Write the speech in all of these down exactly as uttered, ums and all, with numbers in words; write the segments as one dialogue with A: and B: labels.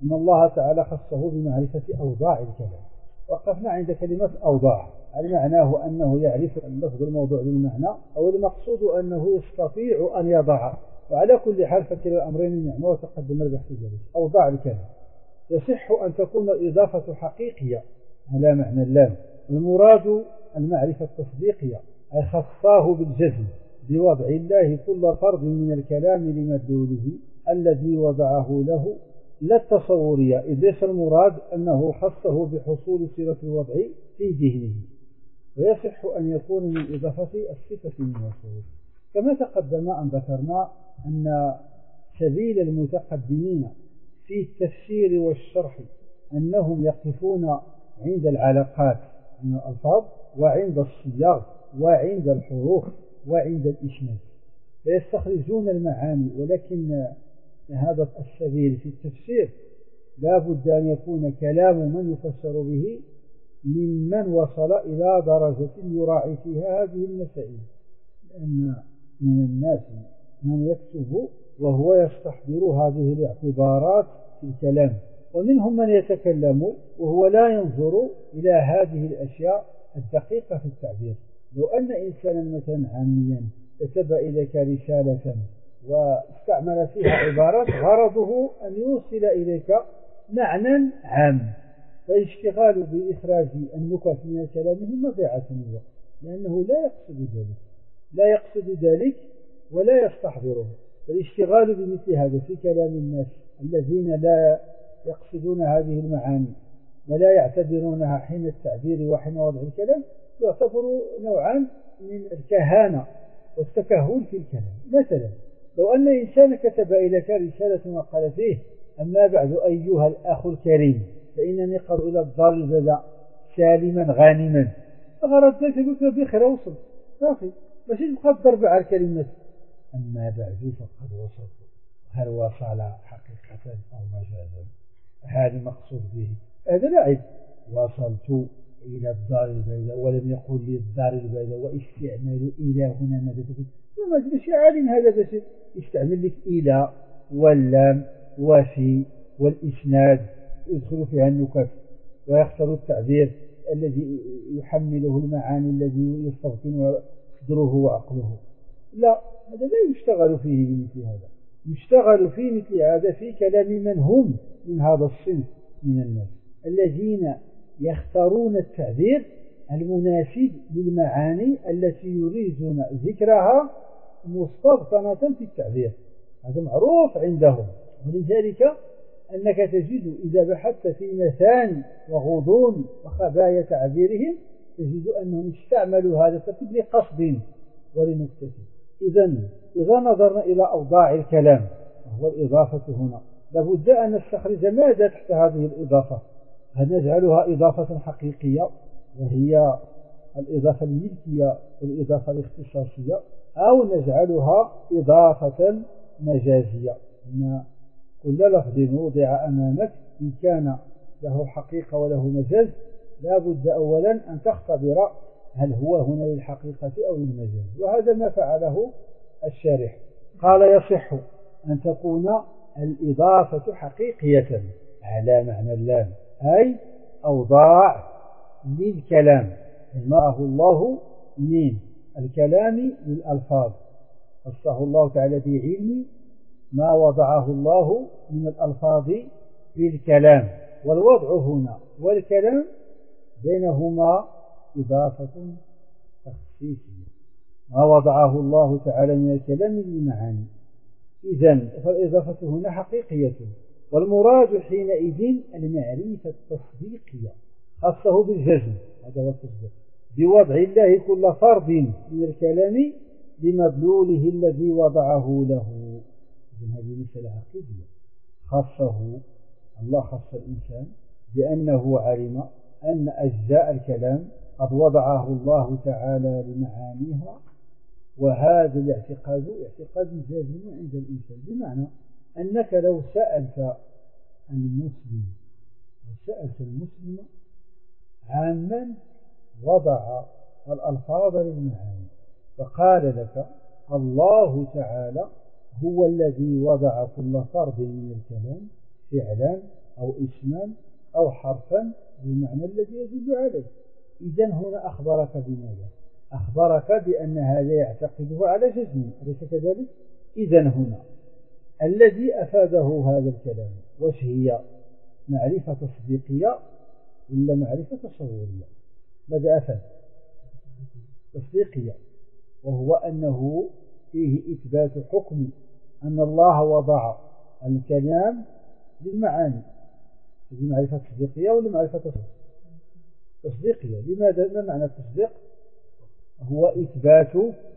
A: أن الله تعالى خصه بمعرفة أوضاع الكلام. وقفنا عند كلمة أوضاع، على معناه أنه يعرف اللفظ الموضوع بالمعنى، أو المقصود أنه يستطيع أن يضع. وعلى كل حال فكلا الأمرين نعمة وتقدم البحث ذلك. أوضاع الكلام يصح أن تكون الإضافة حقيقية على معنى اللام، المراد المعرفة التصديقية، أي خصاه بالجزم بوضع الله كل فرد من الكلام لمدلوله الذي وضعه له، لا التصورية، إذ ليس المراد أنه خصه بحصول صلة الوضع في ذهنه. ويصح أن يكون من إضافة الصفة من الوصول. كما تقدم أن ذكرنا أن سبيل المتقدمين في التفسير والشرح أنهم يقفون عند العلاقات من الألفاظ، وعند الصياغ، وعند الحروف، وعند الإسناد، فيستخرجون المعاني. ولكن هذا السبيل في التفسير لا بد أن يكون كلام من يفسر به ممن وصل إلى درجة يراعي فيها هذه المسائل، لأن من الناس من يكتب وهو يستحضر هذه الاعتبارات في الكلام، ومنهم من يتكلم وهو لا ينظر إلى هذه الأشياء الدقيقة في التعبير. لو أن إنسانا مثلا عاميا كتب إليك رسالة واستعمل فيها عبارات غرضه أن يوصل إليك معنى عام، فالاشتغال بإخراج النكت من كلامه مضيعة الوقت، لأنه لا يقصد ذلك لا يقصد ذلك ولا يستحضره. فالاشتغال بمثل هذا في كلام الناس الذين لا يقصدون هذه المعاني ولا يعتبرونها حين التعبير وحين وضع الكلام يعتبر نوعا من الكهانة والتكهل في الكلام. مثلا لو أن إنسان كتب إليك رسالة وقال فيه: أما بعد أيها الأخ الكريم، فإنني قد إلى الدار البيضاء سالما غانما، فغرضت ذلك بخير وصل صافي، ماشي تبقى تضرب على الكلمات. أما بعد فقد وصلت، هل وصل حقيقة أو مجازا؟ هذا المقصود به، هذا لا عيب. وصلت إلى الدار البيضاء ولم يقل لي الدار البيضاء، واستعمال إلى هنا ماذا تقول؟ ماشي عالم هذا، بس يستعمل لك إلى واللام وفي والإسناد يدخل فيها النكت، ويختار التعبير الذي يحمله المعاني الذي يستغفن صدره وعقله. لا، هذا لا يشتغل فيه بمثل هذا. يشتغل في مثل هذا في كلام من هم من هذا الصنف من الناس الذين يختارون التعبير المناسب للمعاني التي يريدون ذكرها مستبطنة في التعبير. هذا معروف عندهم. ولذلك أنك تجد إذا بحثت في مثاني وغضون وخبايا تعبيرهم تجد أنهم استعملوا هذا الترتيب لقصد ولنكتة. إذن إذا نظرنا إلى أوضاع الكلام وهو الإضافة هنا، لابد أن نستخرج ماذا تحت هذه الإضافة. هل نجعلها إضافة حقيقية وهي الإضافة الملكية والإضافة الاختصاصية، أو نجعلها إضافة مجازية؟ إن كل لفظ وضع أمامك إن كان له حقيقة وله مجاز لابد أولا أن تختبر هل هو هنا للحقيقة أو للمجاز، وهذا ما فعله الشارح. قال: يصح أن تكون الإضافة حقيقية على معنى اللام، أي أوضاع للكلام جمعه الله من الكلام للألفاظ، خصه الله تعالى بعلم ما وضعه الله من الألفاظ للكلام. والوضع هنا والكلام بينهما إضافة تخصيصية، ما وضعه الله تعالى من الكلام للمعاني. إذن فالإضافة هنا حقيقية، والمراد حينئذ المعرفة التصديقية، خاصه بالجزم، هذا هو التصديق، بوضع الله كل فرد من الكلام لمدلوله الذي وضعه له. إذن هذه مسألة عقيدية، خاصه الله، خاص الإنسان بأنه علم أن أجزاء الكلام قد وضعه الله تعالى لمعانيها، وهذا الاعتقاد اعتقاد جازم عند الإنسان. بمعنى أنك لو سألت عن المسلم وسألت المسلم عامًا وضع الألفاظ للمعاني فقال لك الله تعالى هو الذي وضع كل فرد من الكلام فعلا أو اسما أو حرفا بالمعنى الذي يدل عليه. إذن هنا أخبرك بماذا؟ أخبرك بأن هذا يعتقده على جزم، أليس كذلك؟ إذن هنا الذي أفاده هذا الكلام وش هي؟ معرفة تصديقية ولا معرفة تصورية؟ ماذا أفاد؟ تصديقية، وهو أنه فيه إثبات حكم أن الله وضع الكلام للمعاني. هذه معرفة تصديقية ولا معرفة تصديقية؟ لماذا؟ ما معنى التصديق؟ هو إثبات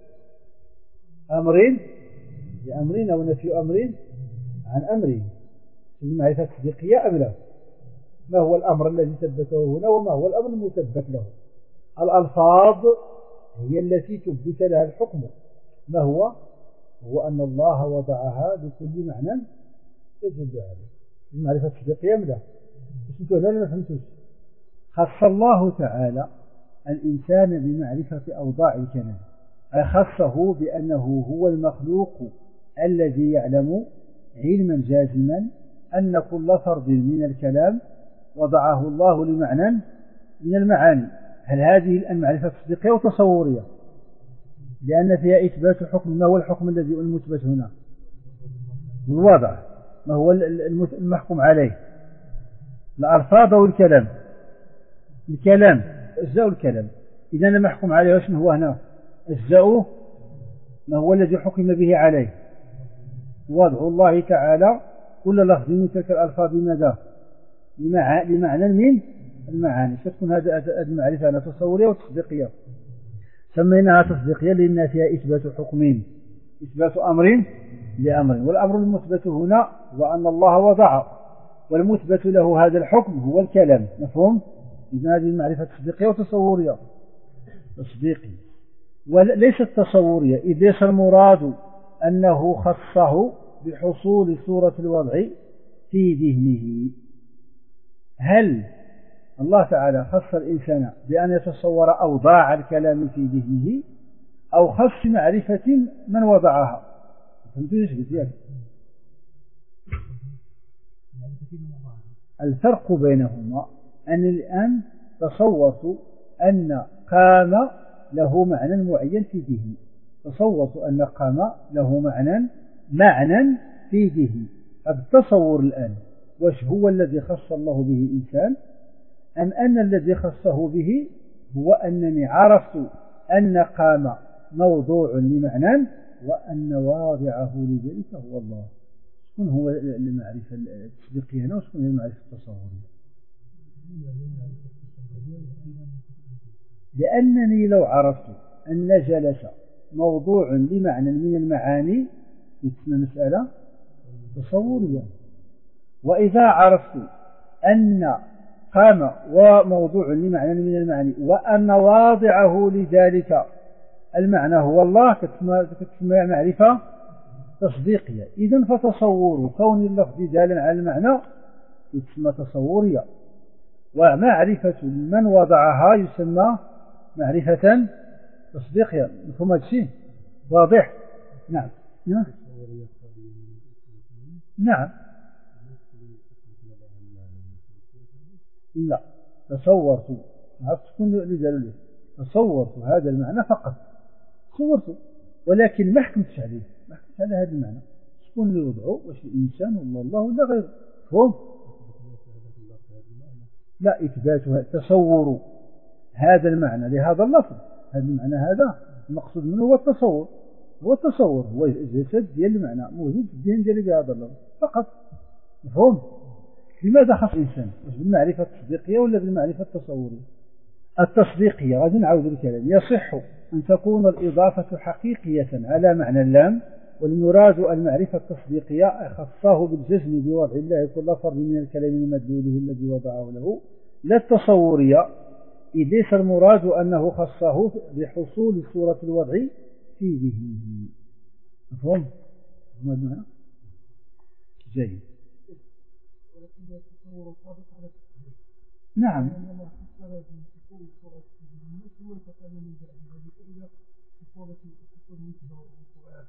A: أمر لأمر أو نفي أمر عن أمر. هذه معرفة تصديقية أم لا؟ ما هو الأمر الذي ثبته هنا وما هو الأمر المثبت له؟ الألفاظ هي التي تثبت لها الحكم. ما هو؟ هو أن الله وضعها بكل معنى تدل عليه. المعرفة التصديقية أم لا؟ بس انتوا هنا ما فهمتوش. خص الله تعالى الإنسان بمعرفة أوضاع الكلام، خصه بأنه هو المخلوق الذي يعلم علما جازما أن كل فرد من الكلام وضعه الله لمعنى من المعاني. هل هذه المعرفة تصديقية وتصورية؟ لأن فيها إثبات حكم. ما هو الحكم الذي المثبت هنا؟ الوضع. ما هو المحكوم عليه؟ الألفاظ أو الكلام؟ الكلام، أجزاء الكلام. إذا المحكوم عليه وش هو هنا؟ أجزاؤه. ما هو الذي حكم به عليه؟ وضع الله تعالى كل لفظ من تلك الألفاظ ماذا؟ لمعنى من المعاني. ستكون هذه المعرفة أنها تصورية وتصديقية. سميناها تصديقية لأن فيها إثبات حكم، إثبات أمر لأمر، والأمر المثبت هنا هو أن الله وضع، والمثبت له هذا الحكم هو الكلام. مفهوم؟ إذن هذه المعرفة تصديقية وتصورية. تصديقية وليست تصورية، إذ ليس المراد أنه خصه بحصول صورة الوضع في ذهنه. هل الله تعالى خص الإنسان بأن يتصور أوضاع الكلام في ذهنه، أو خص معرفة من وضعها؟ فهمتنيش بزيادة؟ الفرق بينهما أن الآن تصورت أن قام له معنى معين في ذهني، تصورت أن قام له معنى معنى في ذهني. التصور الآن وش هو الذي خص الله به الإنسان، أم أن الذي خصه به هو أنني عرفت أن قام موضوع لمعنى وأن واضعه لذلك هو الله. شكون هو المعرفة التصديقية هنا وشكون هي المعرفة التصورية؟ لأنني لو عرفت أن جلس موضوع لمعنى من المعاني تسمى مسألة تصورية، وإذا عرفت أن قام وموضوع لمعنى من المعاني وأن واضعه لذلك المعنى هو الله كتسمى معرفة تصديقية. إذن فتصور كون اللفظ دالا على المعنى يسمى تصورية، ومعرفة من وضعها يسمى معرفة تصديقية. مفهوم هذا الشيء؟ واضح؟ نعم نعم نعم. لا، تصورت، عرفت تكون لذلك تصورت هذا المعنى فقط، تصورته، ولكن ما حكمتش عليه، ما حكمتش على هذا المعنى. شكون اللي وضعه؟ واش الإنسان ولا الله ولا غيره؟ فهم؟ لا، إثباتها تصور هذا المعنى لهذا اللفظ، هذا المعنى هذا المقصود منه هو التصور، هو التصور هو الجسد ديال المعنى موجود في الذهن ديالي بهذا اللفظ فقط. مفهوم؟ لماذا خص الإنسان؟ بالمعرفة التصديقية ولا بالمعرفة التصورية؟ التصديقية غادي نعاود الكلام. يصح أن تكون الإضافة حقيقية على معنى اللام، والمراد المعرفة التصديقية خصه بالجزم بوضع الله كل فرد من الكلام المدلوله الذي وضعه له، لا التصورية، إذ ليس المراد أنه خصه بحصول صورة الوضع في ذهنه. مفهوم؟ مفهوم؟ جيد. نعم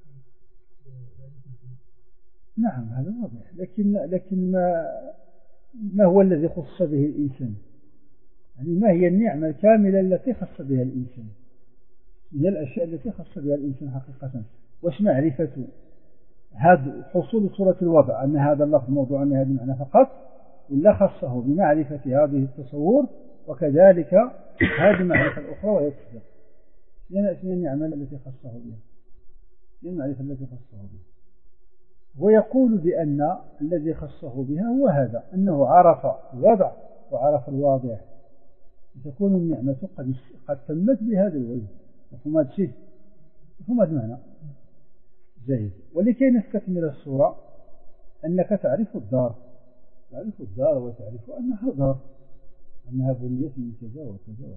A: نعم هذا واضح، لكن لكن ما ما هو الذي خص به الإنسان، يعني ما هي النعمة الكاملة التي خص بها الإنسان، هي الأشياء التي خص بها الإنسان حقيقة. واش معرفة هذا حصول صورة الوضع أن هذا اللفظ موضوع أن هذا المعنى فقط، إلا خصه بمعرفة هذه التصور وكذلك هذه المعرفة الأخرى وهي التصديق. لأن هي النعمة التي خصه بها، هي المعرفة التي خصه بها. ويقول بأن الذي خصه بها هو هذا، أنه عرف الوضع وعرف الواضع، تكون النعمة قد قد تمت بهذا الوجه. مفهوم هذا الشيء؟ مفهوم هذا المعنى؟ جيد. ولكي نستكمل الصورة، أنك تعرف الدار، تعرف الدار وتعرف أنها دار، أنها بنيت من كذا وكذا.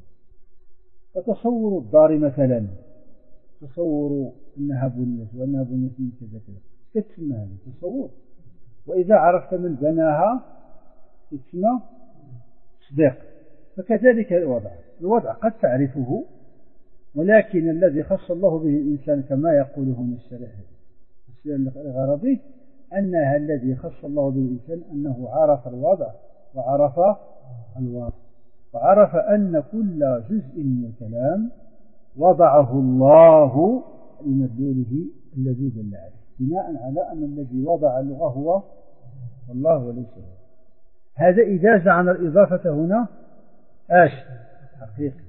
A: فتصور الدار مثلا، تصور أنها بنيت وأنها بنيت من كذا كذا، تسمى هذا تصور. وإذا عرفت من بناها تسمى تصديق. فكذلك الوضع، الوضع قد تعرفه، ولكن الذي خص الله به الإنسان كما يقول هنا الشارح الغرضي أنها الذي خص الله به الإنسان أنه عرف الوضع وعرف الواقع، وعرف أن كل جزء من الكلام وضعه الله لمدلوله الذي دل عليه، بناء على أن الذي وضع اللغة هو الله وليس هو. هذا إذا جعلنا الإضافة هنا آش حقيقي.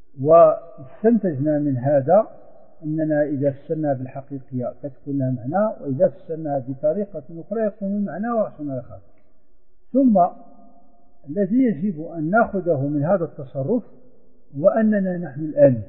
A: واستنتجنا من هذا أننا إذا فسرنا بالحقيقية تكون لها معنى، وإذا فسرنا بطريقة أخرى يكون المعنى وحسن آخر. ثم الذي يجب أن نأخذه من هذا التصرف هو أننا نحن الآن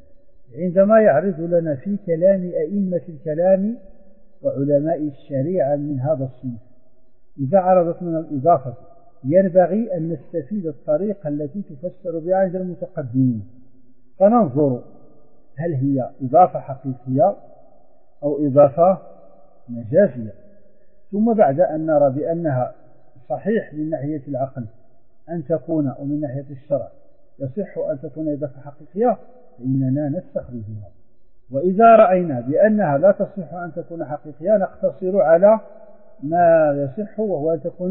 A: عندما يعرض لنا في كلام أئمة الكلام وعلماء الشريعة من هذا الصنف، إذا عرضت لنا الإضافة ينبغي أن نستفيد الطريقة التي تفسر بها عند المتقدمين، فننظر هل هي إضافة حقيقية أو إضافة مجازية. ثم بعد أن نرى بأنها صحيح من ناحية العقل أن تكون، ومن ناحية الشرع يصح أن تكون إضافة حقيقية، فإننا نستخرجها. وإذا رأينا بأنها لا تصح أن تكون حقيقية نقتصر على ما يصح وهو أن تكون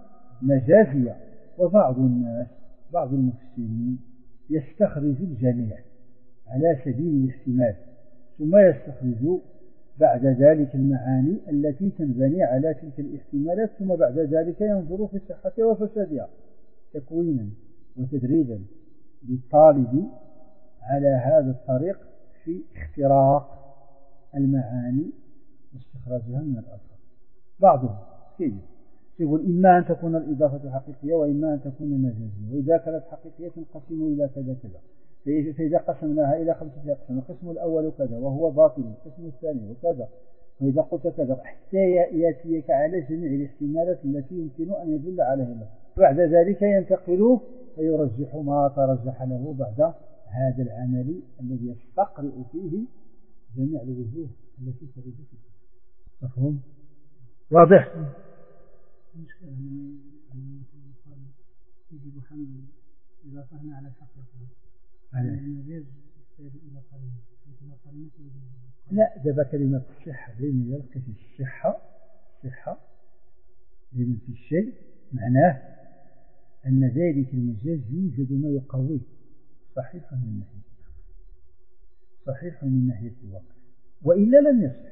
A: مجازية. وبعض الناس بعض المفسرين يستخرج الجميع على سبيل الاحتمال، ثم يستخرج بعد ذلك المعاني التي تنبني على تلك الاحتمالات، ثم بعد ذلك ينظر في صحتها وفسادها تكوينا وتدريبا للطالب على هذا الطريق في اختراق المعاني واستخراجها من الألفاظ. بعضهم كيف يقول إما أن تكون الإضافة حقيقية وإما أن تكون مجازية، وإذا كانت حقيقية تنقسم إلى كذا كذا، فإذا قسمناها إلى خمسة أقسام، القسم الأول كذا وهو باطل، القسم الثاني وكذا، وإذا قلت كذا حتى يأتيك على جميع الاحتمالات التي يمكن أن يدل عليها له. بعد ذلك ينتقل فيرجح ما ترجح له بعد هذا العمل الذي يستقرئ فيه جميع الوجوه التي تريد فيه. مفهوم؟ واضح؟
B: المشكلة أن يجب حمل إضافة على الحقيقة، المجاز يحتاج إلى قرينة.
A: لا، دابا كلمة الصحة بين يلقي في الصحة صحة بين في الشيء معناه أن ذلك المجاز يوجد ما يقويه، صحيح من ناحية صحيح من ناحية الواقع، وإلا لم يصح.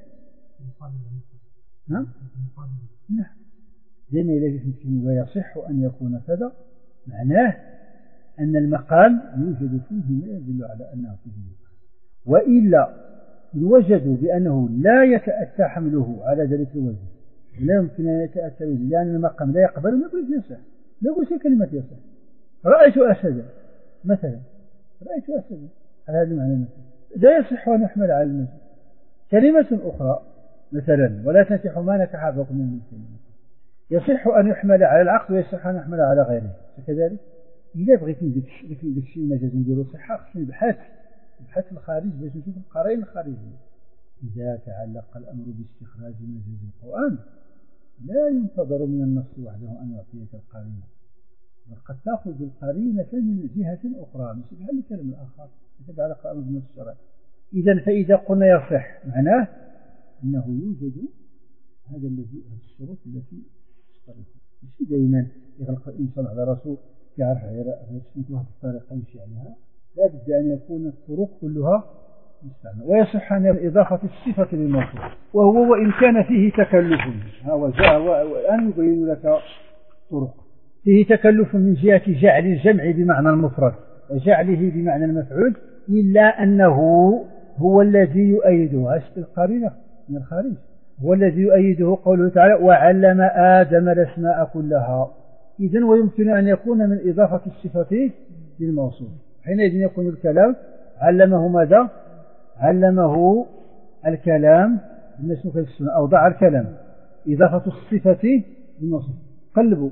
A: نعم نعم لأن إذا جسم ويصح أن يكون كذا معناه أن المقام يوجد فيه ما يدل على أنه فيه مقام، وإلا وجدوا بأنه لا يتأتى حمله على ذلك الوجه لا يمكن أن يتأتى به لأن المقام لا يقبل، ما يقول يصح، لا يقول كلمة يصح. رأيت أسدا مثلا، رأيت أسدا على هذا المعنى مثلا لا يصح أن يحمل على المجد. كلمة أخرى مثلا ولا تنكحوا ما نكح آباؤكم من النساء، يصح أن يحمل على العقل ويصح أن يحمل على غيره. فكذلك إذا بغيت ندير الشيء المجاز نديرو صحة خصني نبحث نبحث الخارج باش نشوف القرائن الخارجية. إذا تعلق الأمر باستخراج مجاز القرآن لا ينتظر من النص وحده أن يعطيك القرينة، بل قد تأخذ القرينة من جهة أخرى مش بحال الكلام الآخر يتعلق الأمر بالنص الشرعي. إذا فإذا قلنا يصح معناه أنه يوجد هذا الذي الشروط التي تشترط ماشي دائما يغلق الإنسان على راسه يعرف على واحد الطريقة يمشي عليها، لا بد أن يكون الطرق كلها مستعملة. ويصح أن إضافة الصفة للموصوف، وهو وإن كان فيه تكلف، هو جاء والآن يبين لك طرق فيه تكلف من جهة جعل الجمع بمعنى المفرد وجعله بمعنى المفعول، إلا أنه هو الذي يؤيده القرينة من الخارج، هو الذي يؤيده قوله تعالى وعلم آدم الأسماء كلها. إذن ويمكن أن يكون من إضافة الصفة للموصوف، حينئذ يكون الكلام علمه ماذا؟ علمه الكلام أو ضع الكلام إضافة الصفة للموصوف. قلبوا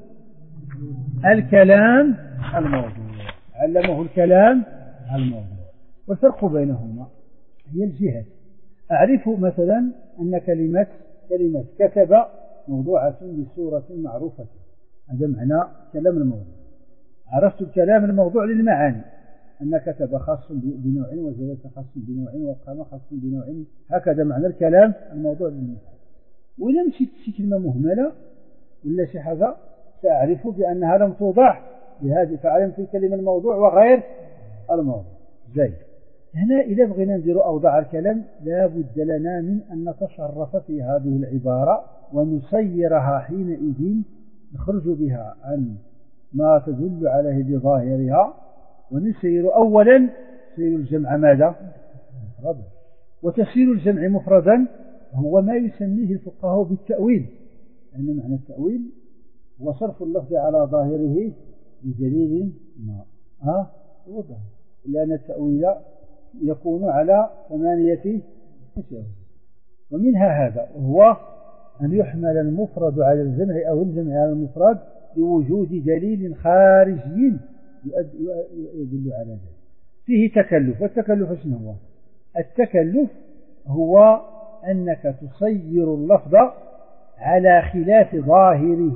A: الكلام الموضوع، علمه الكلام الموضوع. والفرق بينهما هي الجهة. أعرف مثلا أن كلمة كلمة كتب موضوعة بصورة معروفة، هذا معنى كلام الموضوع. عرفت الكلام الموضوع للمعاني، أن كتب خاص بنوع وجلس خاص بنوع وقام خاص بنوع، هكذا معنى الكلام الموضوع للمعاني. وإذا مشيت شي كلمة مهملة ولا شي حاجة سأعرف بأنها لم توضع بهذه، فعلمت الكلمة الموضوع وغير الموضوع. زي هنا إذا بغينا ندير أوضاع الكلام لا بد لنا من أن نتصرف في هذه العبارة ونسيرها حينئذ، نخرج بها عن ما تدل عليه بظاهرها، ونسير أولا سير الجمع ماذا؟ مفردا. وتسير الجمع مفردا هو ما يسميه الفقهاء بالتأويل، أن يعني معنى التأويل هو صرف اللفظ على ظاهره بدليل ما ها وضع، لأن التأويل يكون على ثمانية أشياء، ومنها هذا وهو أن يحمل المفرد على الجمع أو الجمع على المفرد بوجود دليل خارجي يدل على ذلك. فيه تكلف، والتكلف شنو هو؟ التكلف هو أنك تصير اللفظ على خلاف ظاهره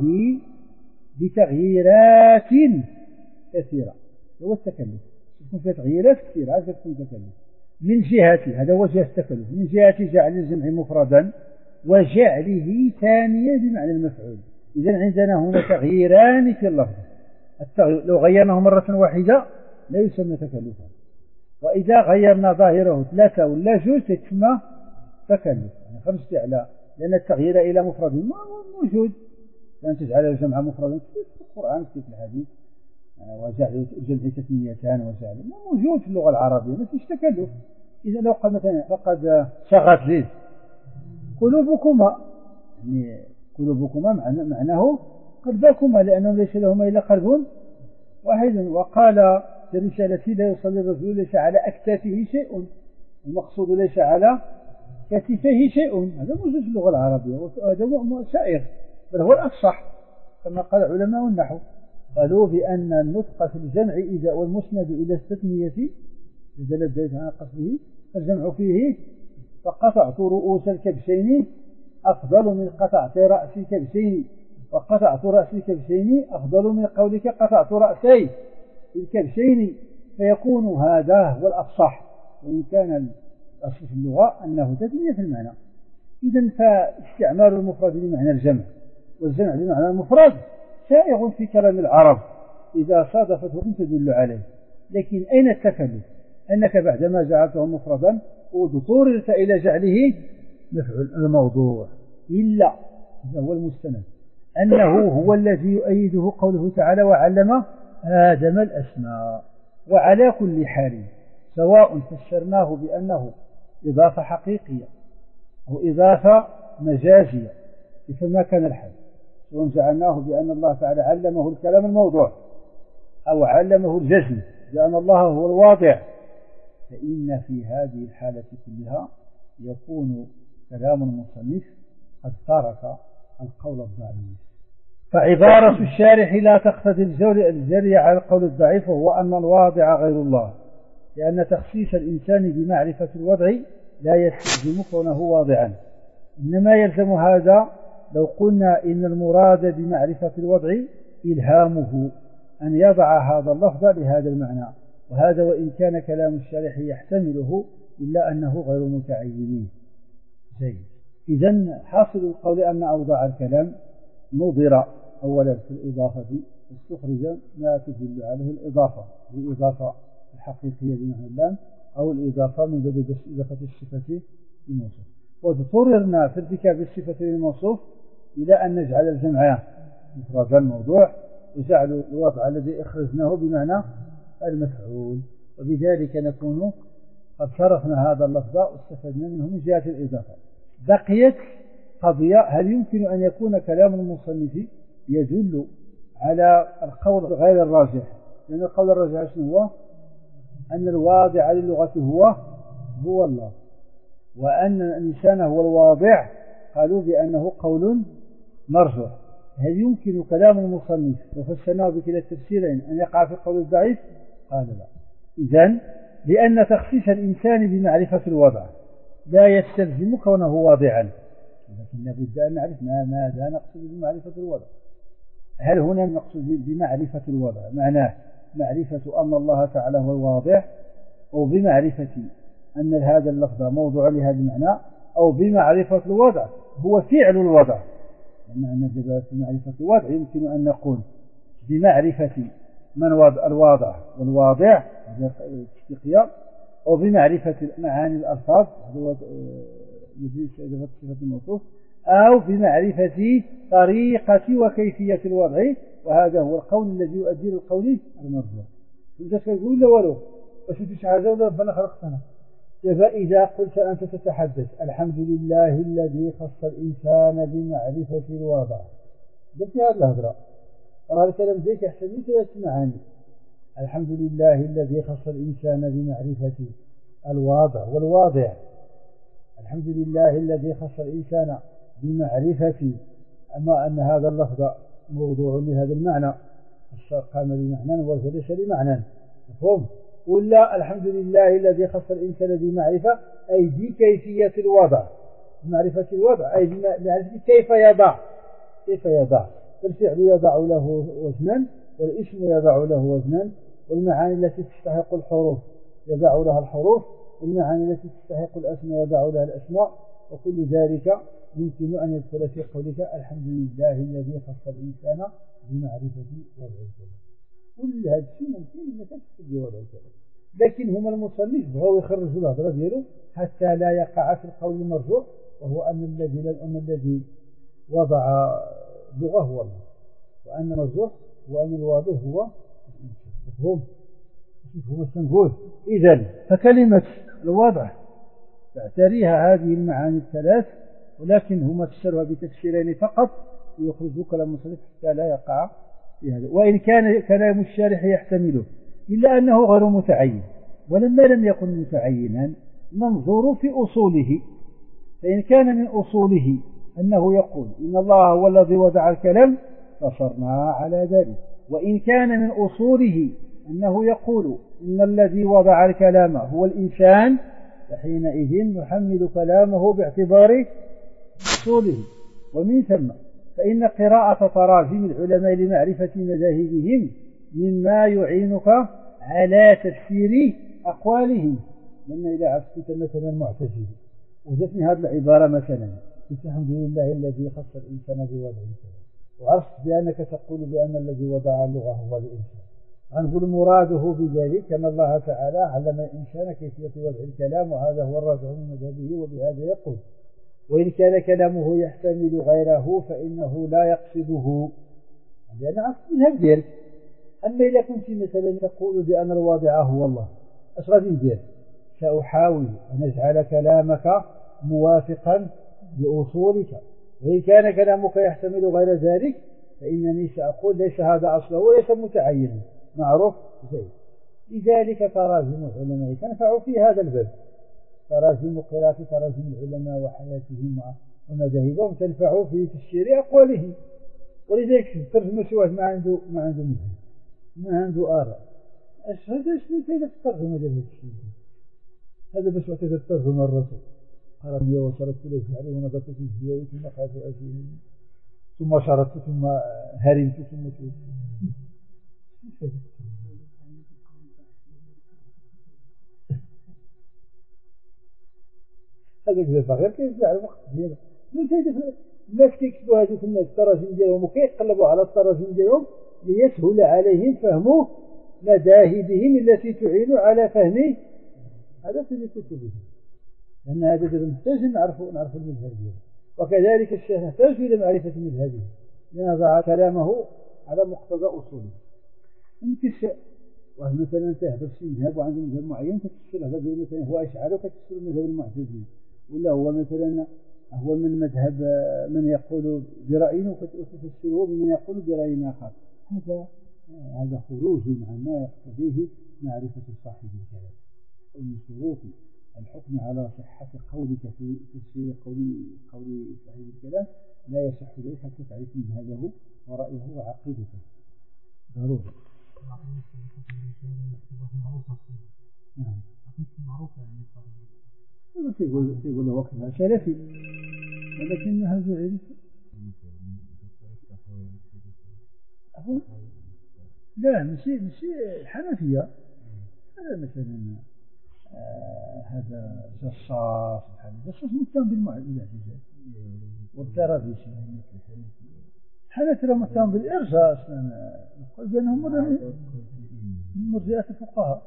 A: بتغييرات كثيرة، هو التكلف. تكون فيه تغييرات كثيرة، هذا تكون تكلف. من جهة هذا هو جهة التكلف، من جهة جعل الجمع مفردا وجعله ثانيا بمعنى المفعول. إذن عندنا هنا تغييران في اللفظ، لو غيرناه مرة واحدة لا يسمى تكلفا، وإذا غيرنا ظاهره ثلاثة ولا جوج تسمى تكلف، يعني خرجت على، لأن التغيير إلى مفرد ما موجود، لأن تجعل الجمع مفردا في القرآن في الحديث، وجعل الجمع تثنيتان وجعل ما موجود في اللغة العربية، ما فيش تكلف. إذا لو قال مثلا فقد شغت لي قلوبكما، يعني قلوبكما معناه قلبكما، لأنه ليس لهما إلا قلب واحد. وقال في رسالته لا يصلي الرجل ليس على أكتافه شيء، المقصود ليس على كتفيه شيء، هذا موجود في اللغة العربية، وهذا شائع بل هو الأفصح كما قال علماء النحو، قالوا بأن النطق في الجمع إذا والمسند إلى التثنية إذا لديت عن قصده الجمع فيه فقطعت رؤوس الكبشين أفضل من قطعت رأس الكبشين، وقطعت رأس الكبشين أفضل من قولك قطعت رأسي الكبشين، فيكون هذا هو الأفصح، وإن كان الأصل في اللغة أنه تثنية في المعنى. إذن فاستعمال المفرد بمعنى الجمع والجمع بمعنى المفرد شائع في كلام العرب إذا صادفته تدل عليه، لكن أين التكلف؟ أنك بعدما جعلته مفردا واضطررت إلى جعله مفعول الموضوع، إلا هذا هو المستند أنه هو الذي يؤيده قوله تعالى وعلم آدم الأسماء. وعلى كل حال سواء فسرناه بأنه إضافة حقيقية أو إضافة مجازية فما كان الحال، سواء جعلناه بأن الله تعالى علمه الكلام الموضوع أو علمه الجزم بأن الله هو الواضع، فإن في هذه الحالة كلها يكون كلام المصنف قد ترك القول الضعيف. فعبارة الشارح لا تقتضي الجري على القول الضعيف، وهو أن الواضع غير الله، لأن تخصيص الإنسان بمعرفة الوضع لا يستلزم كونه واضعا، إنما يلزم هذا لو قلنا إن المراد بمعرفة الوضع إلهامه أن يضع هذا اللفظ لهذا المعنى، وهذا وإن كان كلام الشارح يحتمله إلا أنه غير متعين. جيد. إذن حاصل القول أن أوضاع الكلام نظر أولا في الإضافة استخرج ما تدل عليه الإضافة، الإضافة الحقيقية بمعنى اللام أو الإضافة من باب إضافة الصفة للموصوف. واضطررنا في ارتكاب الصفة للموصوف إلى أن نجعل الجمع مفرد الموضوع وجعل الوضع الذي أخرجناه بمعنى المفعول، وبذلك نكون قد صرفنا هذا اللفظ واستفدنا منه من جهة الإضافة. بقيت قضية: هل يمكن أن يكون كلام المصنف يدل على القول غير الراجح؟ لأن القول الراجح شنو هو؟ أن الواضع للغة هو هو الله، وأن الإنسان هو الواضع قالوا بأنه قول مرجوح. هل يمكن كلام المصنف وفسرناه بكلا التفسيرين أن يقع في القول الضعيف؟ قال لا. إذن لأن تخصيص الإنسان بمعرفة الوضع لا يستلزم كونه واضعا، لكن لابد أن نعرف ماذا نقصد بمعرفة الوضع. هل هنا نقصد بمعرفة الوضع معناه معرفة أن الله تعالى هو الواضع، أو بمعرفة أن هذا اللفظ موضوع لهذا المعنى، أو بمعرفة الوضع هو فعل الوضع؟ معنى في معرفة الوضع يمكن أن نقول بمعرفة من وضع الواضع والواضع هذا استقيام، أو بمعرفة معاني الألفاظ هذا صفة الموصوف، أو بمعرفة طريقة وكيفية الوضع، وهذا هو القول الذي يؤدي للقول المرجوح. أنت تقول له ولو بس أنت شحال ولا ربنا خلقتنا. فإذا قلت أنت تتحدث الحمد لله الذي خص الإنسان بمعرفة الوضع، قلت هذا الهضرة هذا الكلام ذيك يحتمل ثلاث معاني: الحمد لله الذي خص الإنسان بمعرفة الواضع والواضع، الحمد لله الذي خص الإنسان بمعرفة أما أن هذا اللفظ موضوع لهذا المعنى قام لمعنى وليس لمعنى، مفهوم؟ ولا الحمد لله الذي خص الإنسان بمعرفة أي بكيفية الوضع، معرفة الوضع أي بمعرفة كيف يضع كيف يضع الفعل يضع له وزنا، والاسم يضع له وزنا، والمعاني التي تستحق الحروف يضع لها الحروف، والمعاني التي تستحق الأسماء يضع لها الأسماء، وكل ذلك يمكن أن يدخل في قولك الحمد لله الذي خص الإنسان بمعرفة وضع الكلام. كل هذا الشيء ممكن أن تكتب بوضع الكلام، لكن هم المصنف بغوا يخرجوا الهضرة ديالو حتى لا يقع في القول المرجوح، وهو أن الذي أن الذي وضع اللغة هو الله، وأن المرجوح وأن الواضح هو مفهوم. مفهوم السنقول. إذن فكلمة الوضع تعتريها هذه المعاني الثلاث، ولكن هم فسروها بتفسيرين فقط ليخرجوا كلام المصنف حتى لا يقع في هذا، وإن كان كلام الشارح يحتمله إلا أنه غير متعين. ولما لم يكن متعينا ننظر في أصوله، فإن كان من أصوله أنه يقول إن الله هو الذي وضع الكلام فصرنا على ذلك، وإن كان من أصوله أنه يقول إن الذي وضع الكلام هو الإنسان فحينئذ نحمل كلامه باعتبار أصوله. ومن ثم فإن قراءة تراجم العلماء لمعرفة مذاهبهم مما يعينك على تفسير أقوالهم. لأن إذا عرفت مثلا معتزلة وجدتني هذه العبارة مثلا الحمد لله الذي خص الإنسان بوضع الكلام، وعرفت بأنك تقول بأن الذي وضع اللغة هو الإنسان، نقول مراده بذلك أن الله تعالى علم الإنسان كيفية وضع الكلام، وهذا هو الراجح من مذهبه، وبهذا يقول. وإن كان كلامه يحتمل غيره فإنه لا يقصده، لأن عرفت منها ديالك. أما إذا كنت مثلا تقول بأن الواضع هو الله، أش غادي ندير؟ سأحاول أن أجعل كلامك موافقا لأصولك، وإن كان كلامك يحتمل غير ذلك فإنني سأقول ليس هذا أصله وليس متعينا معروف زي. لذلك تراجم العلماء تنفع في هذا الباب، تراجم قراءة تراجم العلماء وحياتهم ومذاهبهم تنفع في تفسير أقوالهم. ولذلك الترجمة سواء ما عنده ما عنده مذهب ما عنده آراء، اش هذا شنو كاين في الترجمة ديال الشيء هذا؟ باش وقت الترجمة الرسول قال وشرطت له فعلي ونظرت في الزياوي ثم خاف أجيب ثم شرطت ثم هرمت ثم هذا كذا غير كيف على الوقت ديالو من كيف الناس كيكتبوا هذوك الناس التراجم ديالهم وكيقلبوا على التراجم ديالهم ليسهل عليهم فهم مذاهبهم التي تعين على فهم هذا في كتبهم، لأن هذا دابا نحتاج نعرفوا نعرفوا المذهب ديالهم، وكذلك الشيخ يحتاج إلى معرفة مذهبه لنضع كلامه على مقتضى أصوله. يمكن شيء واحد مثلا تهدر شي مذهب وعنده مذهب معين كتفسر هذا زي مثلا هو أشعري وكتفسر المذهب المعتزلي، ولا هو مثلا هو من مذهب من يقول برأيه وتفسره من يقول برأي آخر. هذا هذا خروج عن ما يقتضيه معرفة صاحب الكلام. ومن شروط الحكم على صحة قولك في تفسير قول قول صاحب الكلام لا يصح ذلك حتى تعرف مذهبه ورأيه وعقيدته ضروري. نعم.
B: معروف يعني
A: صحيح. يقول يقول وقتها سلفي ولكن هذا علم. لا ماشي ماشي الحنفية. هذا مثلا آه هذا جصاص جصاص متهم بالمعتزلة والترابيش. الحنفية متهم بالإرجاء أصلا نقول بأنهم من مرجئة الفقهاء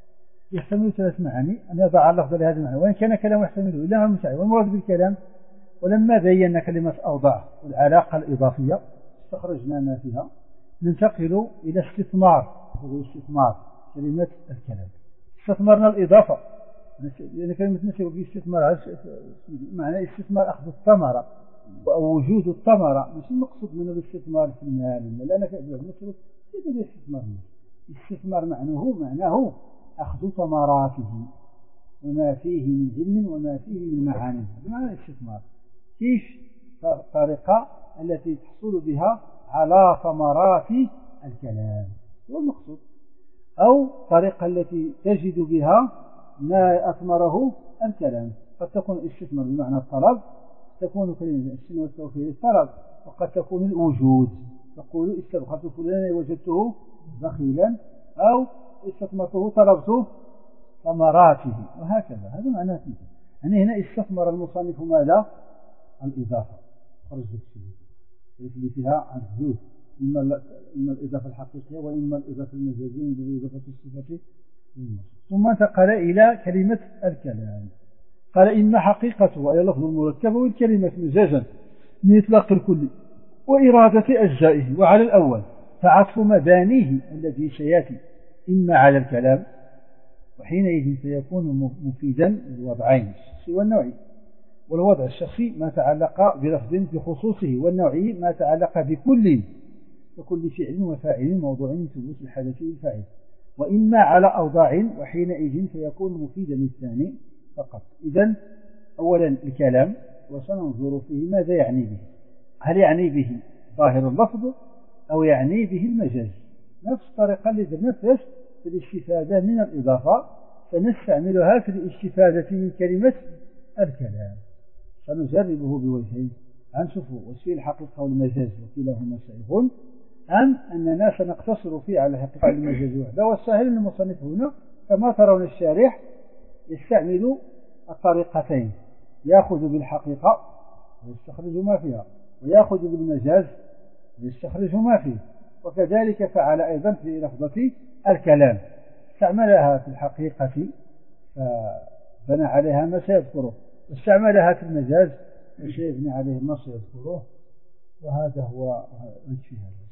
A: يحتمل ثلاث معاني أن يضع اللفظ لهذا المعنى وإن كان كلام يحتمله إلا ما متعب والمراد بالكلام. ولما بينا كلمة أوضاع والعلاقة الإضافية استخرجنا ما فيها ننتقل إلى استثمار استثمار كلمة الكلام. استثمرنا الإضافة لأن كلمة نسيب استثمار معنى استثمار أخذ الثمرة أو وجود الثمرة مش المقصود منه الاستثمار في المال لأن نسيب الاستثمار الاستثمار معناه معناه أخذ ثمراته وما فيه من علم وما فيه من معاني. هذا معنى الاستثمار. كيف الطريقة التي تحصل بها على ثمرات الكلام هو المقصود، أو الطريقة التي تجد بها ما أثمره الكلام. قد تكون الاستثمار بمعنى الطلب، تكون كلمة السنة والتوفير الطلب، وقد تكون الوجود تقول استبخلت فلانا وجدته بخيلا أو استثمرته طلبته ثمراته وهكذا. هذا معناه فيه. يعني هنا استثمر المصنف ماذا؟ الإضافة. خرج بالشيء اللي فيها عن حدود إما إما الإضافة الحقيقية وإما الإضافة المجازية بإضافة الصفة. ثم انتقل إلى كلمة الكلام. قال إما حقيقته وهي لفظ مركب والكلمة مجازا من إطلاق الكل وإرادة أجزائه. وعلى الأول فعطف مبانيه الذي سيأتي إما على الكلام وحينئذ سيكون مفيدا للوضعين الشخصي والنوعي. والوضع الشخصي ما تعلق بلفظ بخصوصه والنوعي ما تعلق بكل وكل فعل وفاعل موضوع من ثبوت الحدث والفاعل. وإما على أوضاع وحينئذ سيكون مفيدا للثاني فقط. إذن أولا الكلام وسننظر فيه ماذا يعني به. هل يعني به ظاهر اللفظ أو يعني به المجاز؟ نفس الطريقة اللي درنا في الاستفادة من الإضافة سنستعملها في الاستفادة من كلمة الكلام. سنجربه بوجهين هنشوفه وفي الحقيقة والمجاز وكلاهما صحيح أم أننا سنقتصر فيه على الحقيقة والمجاز وحده. والسهل المصنف هنا كما ترون الشارح يستعمل الطريقتين، يأخذ بالحقيقة ويستخرج ما فيها ويأخذ بالمجاز ويستخرج ما فيه. وكذلك فعل أيضا في لفظة الكلام، استعملها في الحقيقة فبنى عليها ما سيذكره واستعملها في المجاز وسيبني عليه ما سيذكره. وهذا هو وجه هذا.